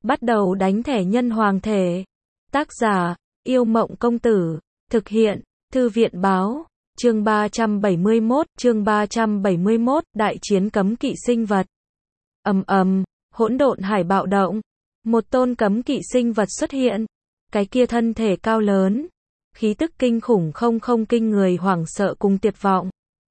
Bắt đầu đánh thẻ nhân hoàng thể. Tác giả, Yêu Mộng Công Tử. Thực hiện, Thư viện Báo. Chương 371, Đại chiến cấm kỵ sinh vật. Hỗn độn hải bạo động. Một tôn cấm kỵ sinh vật xuất hiện. Cái kia thân thể cao lớn. Khí tức kinh khủng không kinh người hoảng sợ cùng tuyệt vọng.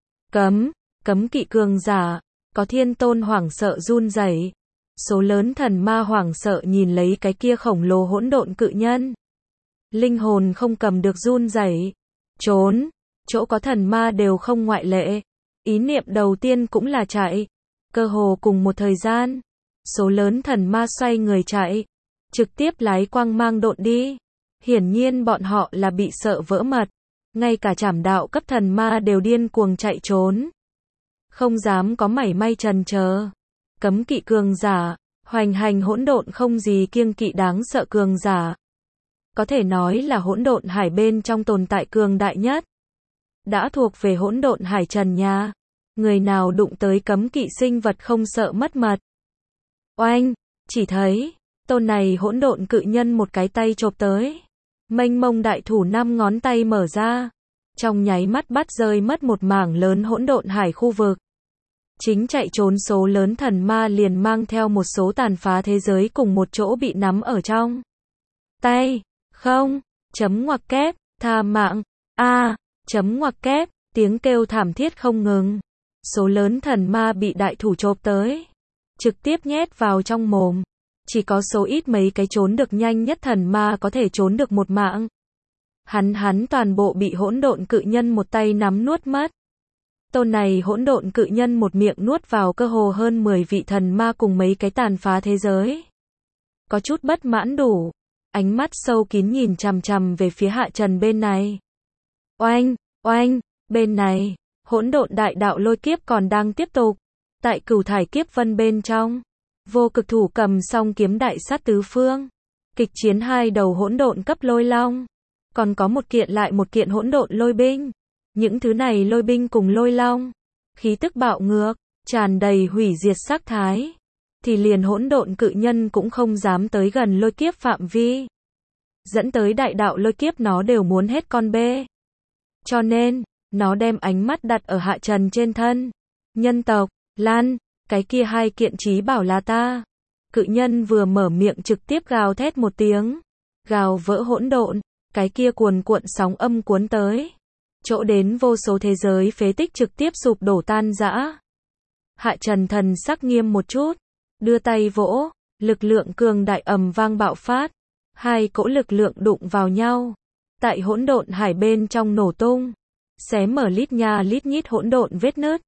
Cấm kỵ cường giả. Có thiên tôn hoảng sợ run rẩy. Số lớn thần ma hoảng sợ nhìn lấy cái kia khổng lồ hỗn độn cự nhân. Linh hồn không cầm được run rẩy. Trốn. Chỗ có thần ma đều không ngoại lệ. Ý niệm đầu tiên cũng là chạy. Cơ hồ cùng một thời gian. Số lớn thần ma xoay người chạy. Trực tiếp lái quang mang độn đi. Hiển nhiên bọn họ là bị sợ vỡ mật. Ngay cả trảm đạo cấp thần ma đều điên cuồng chạy trốn. Không dám có mảy may chần chờ. Cấm kỵ cường giả, hoành hành hỗn độn không gì kiêng kỵ đáng sợ cường giả. Có thể nói là hỗn độn hải bên trong tồn tại cường đại nhất. Đã thuộc về hỗn độn hải trần nhà. Người nào đụng tới cấm kỵ sinh vật không sợ mất mật. Oanh, chỉ thấy, tôn này hỗn độn cự nhân một cái tay chộp tới. Mênh mông đại thủ 5 ngón tay mở ra. Trong nháy mắt bắt rơi mất một mảng lớn hỗn độn hải khu vực. Chính chạy trốn số lớn thần ma liền mang theo một số tàn phá thế giới cùng một chỗ bị nắm ở trong tay. Không, chấm ngoặc kép, tha mạng, chấm ngoặc kép, tiếng kêu thảm thiết không ngừng. Số lớn thần ma bị đại thủ chộp tới. Trực tiếp nhét vào trong mồm. Chỉ có số ít mấy cái trốn được nhanh nhất thần ma có thể trốn được một mạng. Hắn toàn bộ bị hỗn độn cự nhân một tay nắm nuốt mất. Tôn này hỗn độn cự nhân một miệng nuốt vào cơ hồ hơn 10 vị thần ma cùng mấy cái tàn phá thế giới. Có chút bất mãn đủ. Ánh mắt sâu kín nhìn chằm chằm về phía Hạ Trần bên này. Oanh, bên này, hỗn độn đại đạo lôi kiếp còn đang tiếp tục. Tại cửu thải kiếp vân bên trong, vô cực thủ cầm song kiếm đại sát tứ phương. Kịch chiến hai đầu hỗn độn cấp lôi long. Còn có một kiện lại một kiện hỗn độn lôi binh. Những thứ này lôi binh cùng lôi long, khí tức bạo ngược, tràn đầy hủy diệt sắc thái, thì liền hỗn độn cự nhân cũng không dám tới gần lôi kiếp phạm vi. Dẫn tới đại đạo lôi kiếp nó đều muốn hết con bê. Cho nên, nó đem ánh mắt đặt ở Hạ Trần trên thân. Nhân tộc, Lan, cái kia hai kiện chí bảo là ta. Cự nhân vừa mở miệng trực tiếp gào thét một tiếng. Gào vỡ hỗn độn, cái kia cuồn cuộn sóng âm cuốn tới. Chỗ đến vô số thế giới phế tích trực tiếp sụp đổ tan rã. Hạ Trần thần sắc nghiêm một chút, đưa tay vỗ, lực lượng cường đại ầm vang bạo phát, hai cỗ lực lượng đụng vào nhau, tại hỗn độn hải bên trong nổ tung, xé mở lít nha lít nhít hỗn độn vết nứt.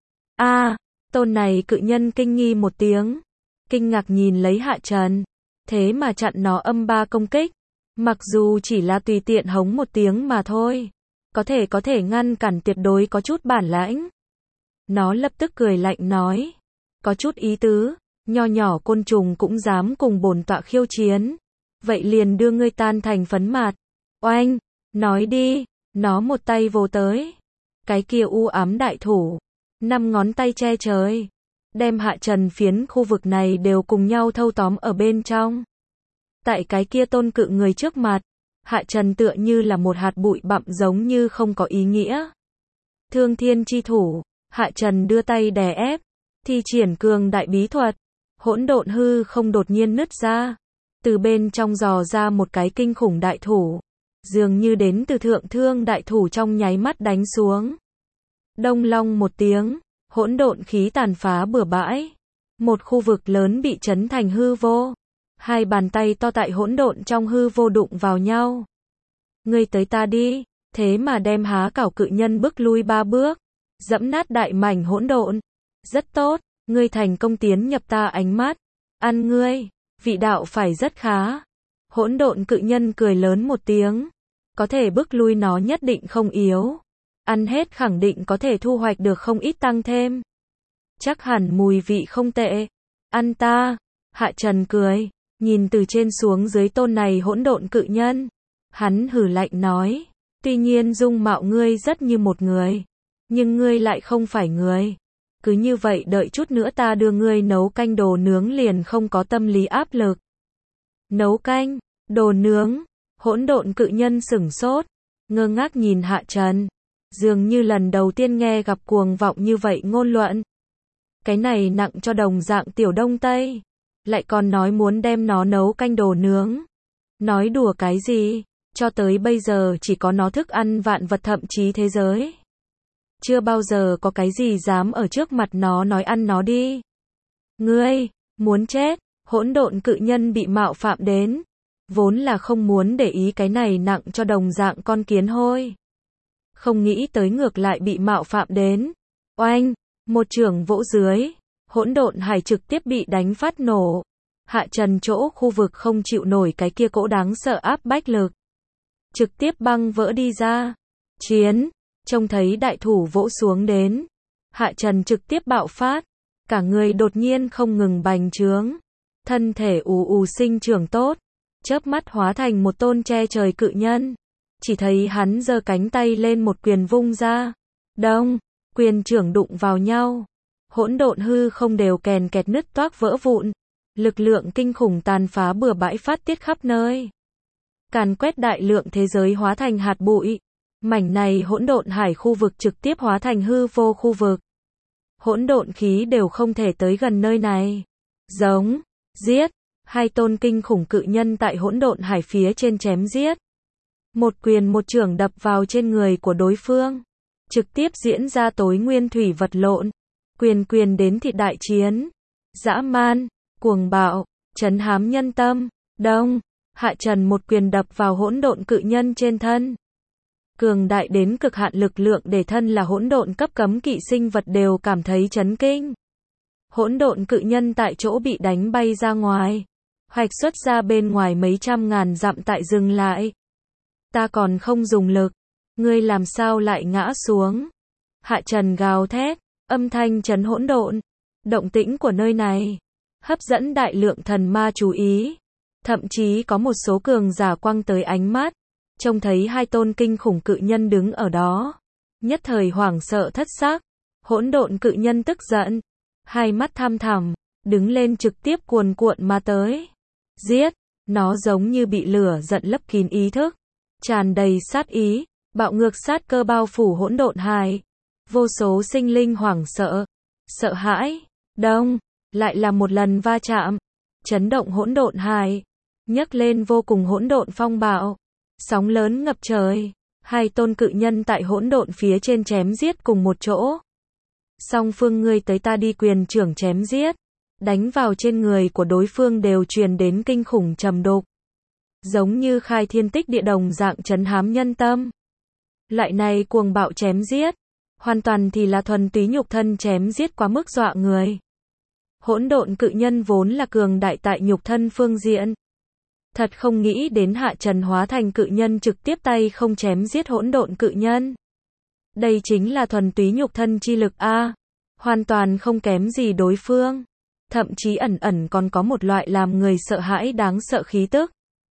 Tôn này cự nhân kinh nghi một tiếng, kinh ngạc nhìn lấy Hạ Trần, thế mà chặn nó âm ba công kích, mặc dù chỉ là tùy tiện hống một tiếng mà thôi. Có thể ngăn cản tuyệt đối có chút bản lãnh. Nó lập tức cười lạnh nói. Có chút ý tứ, nho nhỏ côn trùng cũng dám cùng bổn tọa khiêu chiến. Vậy liền đưa ngươi tan thành phấn mạt. Oanh, nói đi, nó một tay vồ tới. Cái kia u ám đại thủ, 5 ngón tay che trời. Đem Hạ Trần phiến khu vực này đều cùng nhau thâu tóm ở bên trong. Tại cái kia tôn cự người trước mặt. Hạ Trần tựa như là một hạt bụi bặm giống như không có ý nghĩa. Thương thiên chi thủ, Hạ Trần đưa tay đè ép, thi triển cường đại bí thuật, hỗn độn hư không đột nhiên nứt ra, từ bên trong dò ra một cái kinh khủng đại thủ, dường như đến từ thượng thương đại thủ trong nháy mắt đánh xuống. Đông long một tiếng, hỗn độn khí tàn phá bừa bãi, một khu vực lớn bị chấn thành hư vô. Hai bàn tay to tại hỗn độn trong hư vô đụng vào nhau. Ngươi tới ta đi, thế mà đem há cảo cự nhân bước lui 3 bước, dẫm nát đại mảnh hỗn độn. Rất tốt, ngươi thành công tiến nhập ta ánh mắt. Ăn ngươi, vị đạo phải rất khá. Hỗn độn cự nhân cười lớn một tiếng. Có thể bước lui nó nhất định không yếu. Ăn hết khẳng định có thể thu hoạch được không ít tăng thêm. Chắc hẳn mùi vị không tệ. Ăn ta. Hạ Trần cười. Nhìn từ trên xuống dưới tôn này hỗn độn cự nhân. Hắn hừ lạnh nói. Tuy nhiên dung mạo ngươi rất như một người. Nhưng ngươi lại không phải người. Cứ như vậy đợi chút nữa ta đưa ngươi nấu canh đồ nướng liền không có tâm lý áp lực. Nấu canh, đồ nướng. Hỗn độn cự nhân sửng sốt, ngơ ngác nhìn Hạ Trần. Dường như lần đầu tiên nghe gặp cuồng vọng như vậy ngôn luận. Cái này nặng cho đồng dạng tiểu Đông Tây. Lại còn nói muốn đem nó nấu canh đồ nướng. Nói đùa cái gì? Cho tới bây giờ chỉ có nó thức ăn vạn vật thậm chí thế giới. Chưa bao giờ có cái gì dám ở trước mặt nó nói ăn nó đi. Ngươi, muốn chết, hỗn độn cự nhân bị mạo phạm đến. Vốn là không muốn để ý cái này nặng cho đồng dạng con kiến hôi. Không nghĩ tới ngược lại bị mạo phạm đến. Oanh, một chưởng vỗ dưới, hỗn độn hải trực tiếp bị đánh phát nổ. Hạ Trần chỗ khu vực không chịu nổi cái kia cỗ đáng sợ áp bách lực. Trực tiếp băng vỡ đi ra. Chiến, trông thấy đại thủ vỗ xuống đến. Hạ Trần trực tiếp bạo phát. Cả người đột nhiên không ngừng bành trướng. Thân thể ù ù sinh trưởng tốt. Chớp mắt hóa thành một tôn che trời cự nhân. Chỉ thấy hắn giơ cánh tay lên một quyền vung ra. Đông, quyền trưởng đụng vào nhau. Hỗn độn hư không đều kèn kẹt nứt toác vỡ vụn. Lực lượng kinh khủng tàn phá bừa bãi phát tiết khắp nơi. Càn quét đại lượng thế giới hóa thành hạt bụi. Mảnh này hỗn độn hải khu vực trực tiếp hóa thành hư vô khu vực. Hỗn độn khí đều không thể tới gần nơi này. Giống, giết, hai tôn kinh khủng cự nhân tại hỗn độn hải phía trên chém giết. Một quyền một chưởng đập vào trên người của đối phương. Trực tiếp diễn ra tối nguyên thủy vật lộn. Quyền quyền đến thịt đại chiến. Dã man, cuồng bạo, trấn hám nhân tâm. Đông, Hạ Trần một quyền đập vào hỗn độn cự nhân trên thân. Cường đại đến cực hạn lực lượng để thân là hỗn độn cấp cấm kỵ sinh vật đều cảm thấy chấn kinh. Hỗn độn cự nhân tại chỗ bị đánh bay ra ngoài. Hoạch xuất ra bên ngoài mấy trăm ngàn dặm tại dừng lại. Ta còn không dùng lực. Ngươi làm sao lại ngã xuống? Hạ Trần gào thét, âm thanh chấn hỗn độn. Động tĩnh của nơi này hấp dẫn đại lượng thần ma chú ý. Thậm chí có một số cường giả quăng tới ánh mắt. Trông thấy hai tôn kinh khủng cự nhân đứng ở đó. Nhất thời hoảng sợ thất xác. Hỗn độn cự nhân tức giận. Hai mắt tham thẳm. Đứng lên trực tiếp cuồn cuộn mà tới. Giết. Nó giống như bị lửa giận lấp kín ý thức. Tràn đầy sát ý. Bạo ngược sát cơ bao phủ hỗn độn hải. Vô số sinh linh hoảng sợ. Sợ hãi. Đông. Lại là một lần va chạm. Chấn động hỗn độn hải. Nhấc lên vô cùng hỗn độn phong bạo. Sóng lớn ngập trời. Hai tôn cự nhân tại hỗn độn phía trên chém giết cùng một chỗ. Song phương ngươi tới ta đi quyền trưởng chém giết. Đánh vào trên người của đối phương đều truyền đến kinh khủng trầm đục. Giống như khai thiên tích địa đồng dạng trấn hám nhân tâm. Loại này cuồng bạo chém giết. Hoàn toàn thì là thuần túy nhục thân chém giết quá mức dọa người. Hỗn độn cự nhân vốn là cường đại tại nhục thân phương diện. Thật không nghĩ đến Hạ Trần hóa thành cự nhân trực tiếp tay không chém giết hỗn độn cự nhân. Đây chính là thuần túy nhục thân chi lực a, hoàn toàn không kém gì đối phương. Thậm chí ẩn ẩn còn có một loại làm người sợ hãi đáng sợ khí tức.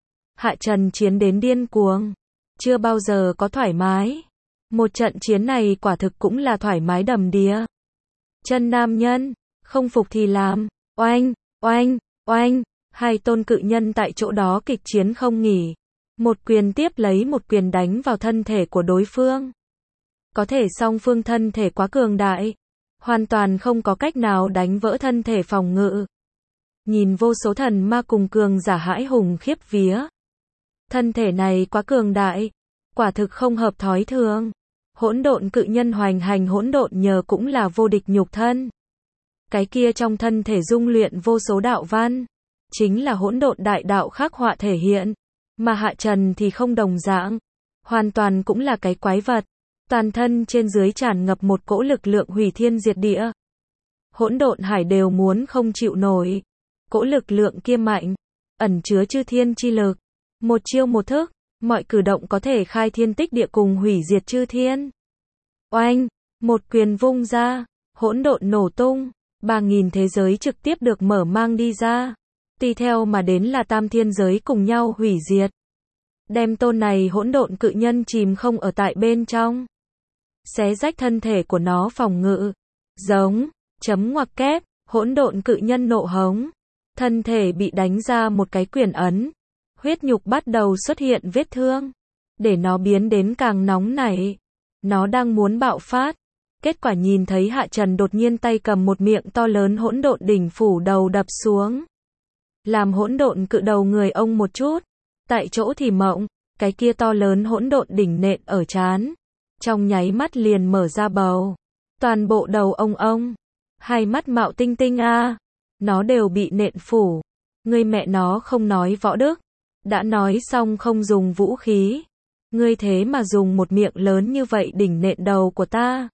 Hạ Trần chiến đến điên cuồng, chưa bao giờ có thoải mái. Một trận chiến này quả thực cũng là thoải mái đầm đìa. Chân nam nhân, không phục thì làm, oanh, oanh, oanh. Hai tôn cự nhân tại chỗ đó kịch chiến không nghỉ. Một quyền tiếp lấy một quyền đánh vào thân thể của đối phương. Có thể song phương thân thể quá cường đại. Hoàn toàn không có cách nào đánh vỡ thân thể phòng ngự. Nhìn vô số thần ma cùng cường giả hãi hùng khiếp vía. Thân thể này quá cường đại. Quả thực không hợp thói thường. Hỗn độn cự nhân hoành hành hỗn độn nhờ cũng là vô địch nhục thân. Cái kia trong thân thể dung luyện vô số đạo văn. Chính là hỗn độn đại đạo khắc họa thể hiện. Mà Hạ Trần thì không đồng dạng. Hoàn toàn cũng là cái quái vật. Toàn thân trên dưới tràn ngập một cỗ lực lượng hủy thiên diệt địa. Hỗn độn hải đều muốn không chịu nổi. Cỗ lực lượng kia mạnh. Ẩn chứa chư thiên chi lực. Một chiêu một thức. Mọi cử động có thể khai thiên tích địa cùng hủy diệt chư thiên. Oanh. Một quyền vung ra. Hỗn độn nổ tung. 3.000 thế giới trực tiếp được mở mang đi ra. Tùy theo mà đến là tam thiên giới cùng nhau hủy diệt. Đem tôn này hỗn độn cự nhân chìm không ở tại bên trong. Xé rách thân thể của nó phòng ngự. Giống, chấm ngoặc kép, hỗn độn cự nhân nộ hống. thân thể bị đánh ra một cái quyền ấn, huyết nhục bắt đầu xuất hiện vết thương, để nó biến đến càng nóng nảy. Nó đang muốn bạo phát, kết quả nhìn thấy Hạ Trần đột nhiên tay cầm một miệng to lớn hỗn độn đỉnh phủ đầu đập xuống, làm hỗn độn cự đầu người ông một chút, tại chỗ thì mộng, cái kia to lớn hỗn độn đỉnh nện ở trán, trong nháy mắt liền mở ra bầu, toàn bộ đầu ông, hai mắt mạo tinh tinh a, nó đều bị nện phủ. Ngươi mẹ nó không nói võ đức, đã nói xong không dùng vũ khí, ngươi thế mà dùng một miệng lớn như vậy đỉnh nện đầu của ta.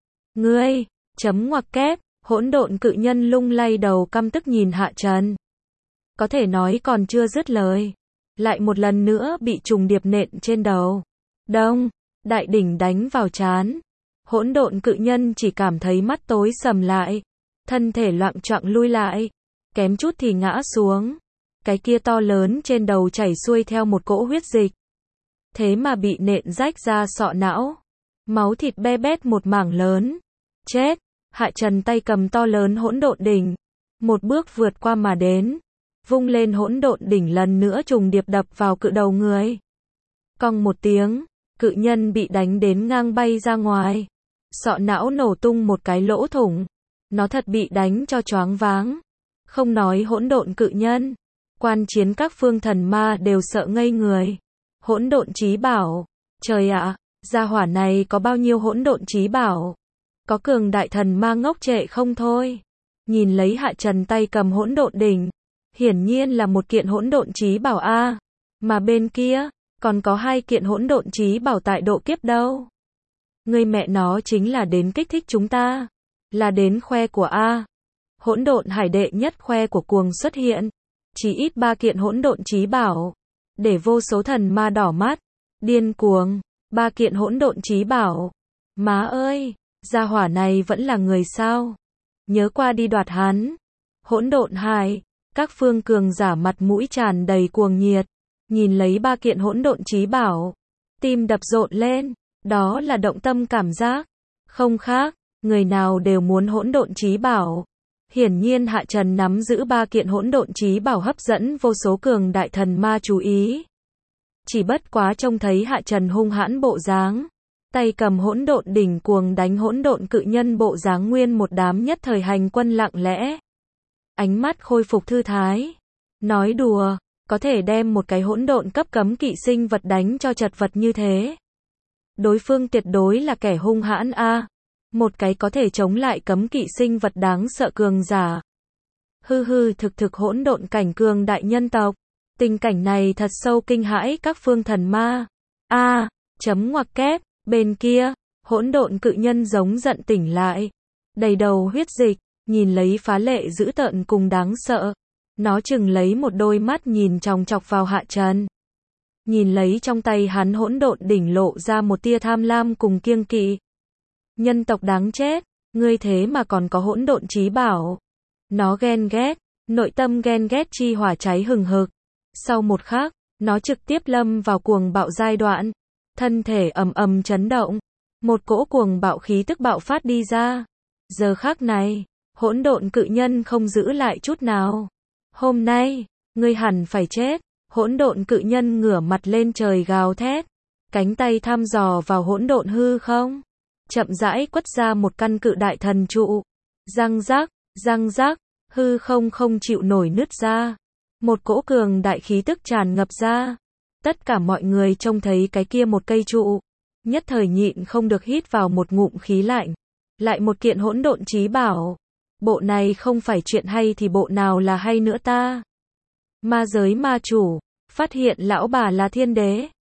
Ngươi, chấm ngoặc kép, hỗn độn cự nhân lung lay đầu căm tức nhìn Hạ Trần. Có thể nói còn chưa dứt lời, lại một lần nữa bị trùng điệp nện trên đầu. Đông, đại đỉnh đánh vào trán. Hỗn độn cự nhân chỉ cảm thấy mắt tối sầm lại, thân thể loạng choạng lui lại, kém chút thì ngã xuống. Cái kia to lớn trên đầu chảy xuôi theo một cỗ huyết dịch. Thế mà bị nện rách ra sọ não, máu thịt be bét một mảng lớn. Chết, Hạ Trần tay cầm to lớn hỗn độn đỉnh, một bước vượt qua mà đến, vung lên hỗn độn đỉnh lần nữa trùng điệp đập vào cự đầu người. Cong một tiếng, cự nhân bị đánh đến ngang bay ra ngoài, sọ não nổ tung một cái lỗ thủng, nó thật bị đánh cho choáng váng. Không nói hỗn độn cự nhân, quan chiến các phương thần ma đều sợ ngây người. Hỗn độn chí bảo, trời ạ, gia hỏa này có bao nhiêu hỗn độn chí bảo? Có cường đại thần ma ngốc trệ không thôi. Nhìn lấy Hạ Trần tay cầm hỗn độn đỉnh, hiển nhiên là một kiện hỗn độn chí bảo a, mà bên kia còn có 2 kiện hỗn độn chí bảo tại độ kiếp đâu. Ngươi mẹ nó chính là đến kích thích chúng ta, là đến khoe của a. Hỗn độn hải đệ nhất khoe của cuồng xuất hiện, chỉ ít 3 kiện hỗn độn chí bảo, để vô số thần ma đỏ mắt, điên cuồng. 3 kiện hỗn độn chí bảo, má ơi, gia hỏa này vẫn là người sao? Nhớ qua đi đoạt hắn. Hỗn độn hải, các phương cường giả mặt mũi tràn đầy cuồng nhiệt, nhìn lấy 3 kiện hỗn độn chí bảo, tim đập rộn lên, đó là động tâm cảm giác, không khác, người nào đều muốn hỗn độn chí bảo. Hiển nhiên Hạ Trần nắm giữ 3 kiện hỗn độn chí bảo hấp dẫn vô số cường đại thần ma chú ý. Chỉ bất quá trông thấy Hạ Trần hung hãn bộ dáng, tay cầm hỗn độn đỉnh cuồng đánh hỗn độn cự nhân bộ dáng, nguyên một đám nhất thời hành quân lặng lẽ, ánh mắt khôi phục thư thái. Nói đùa, có thể đem một cái hỗn độn cấp cấm kỵ sinh vật đánh cho chật vật như thế, đối phương tuyệt đối là kẻ hung hãn a, một cái có thể chống lại cấm kỵ sinh vật đáng sợ cường giả. Thực hỗn độn cảnh cường đại nhân tộc. Tình cảnh này thật sâu kinh hãi các phương thần ma. Chấm ngoặc kép, bên kia, hỗn độn cự nhân giống giận tỉnh lại, đầy đầu huyết dịch, nhìn lấy phá lệ dữ tợn cùng đáng sợ. Nó chừng lấy một đôi mắt nhìn chòng chọc vào Hạ Trần. Nhìn lấy trong tay hắn hỗn độn đỉnh lộ ra một tia tham lam cùng kiêng kỵ. Nhân tộc đáng chết, ngươi thế mà còn có hỗn độn chí bảo. Nó ghen ghét, nội tâm ghen ghét chi hỏa cháy hừng hực. Sau một khắc, nó trực tiếp lâm vào cuồng bạo giai đoạn, thân thể ầm chấn động, một cỗ cuồng bạo khí tức bạo phát đi ra. Giờ khắc này, hỗn độn cự nhân không giữ lại chút nào. Hôm nay, ngươi hẳn phải chết. Hỗn độn cự nhân ngửa mặt lên trời gào thét, cánh tay thăm dò vào hỗn độn hư không, chậm rãi quất ra một căn cự đại thần trụ. Răng rắc, hư không không chịu nổi nứt ra. Một cỗ cường đại khí tức tràn ngập ra. Tất cả mọi người trông thấy cái kia một cây trụ, nhất thời nhịn không được hít vào một ngụm khí lạnh. Lại một kiện hỗn độn chí bảo. Bộ này không phải chuyện hay thì bộ nào là hay nữa ta? Ma giới ma chủ, phát hiện lão bà là thiên đế.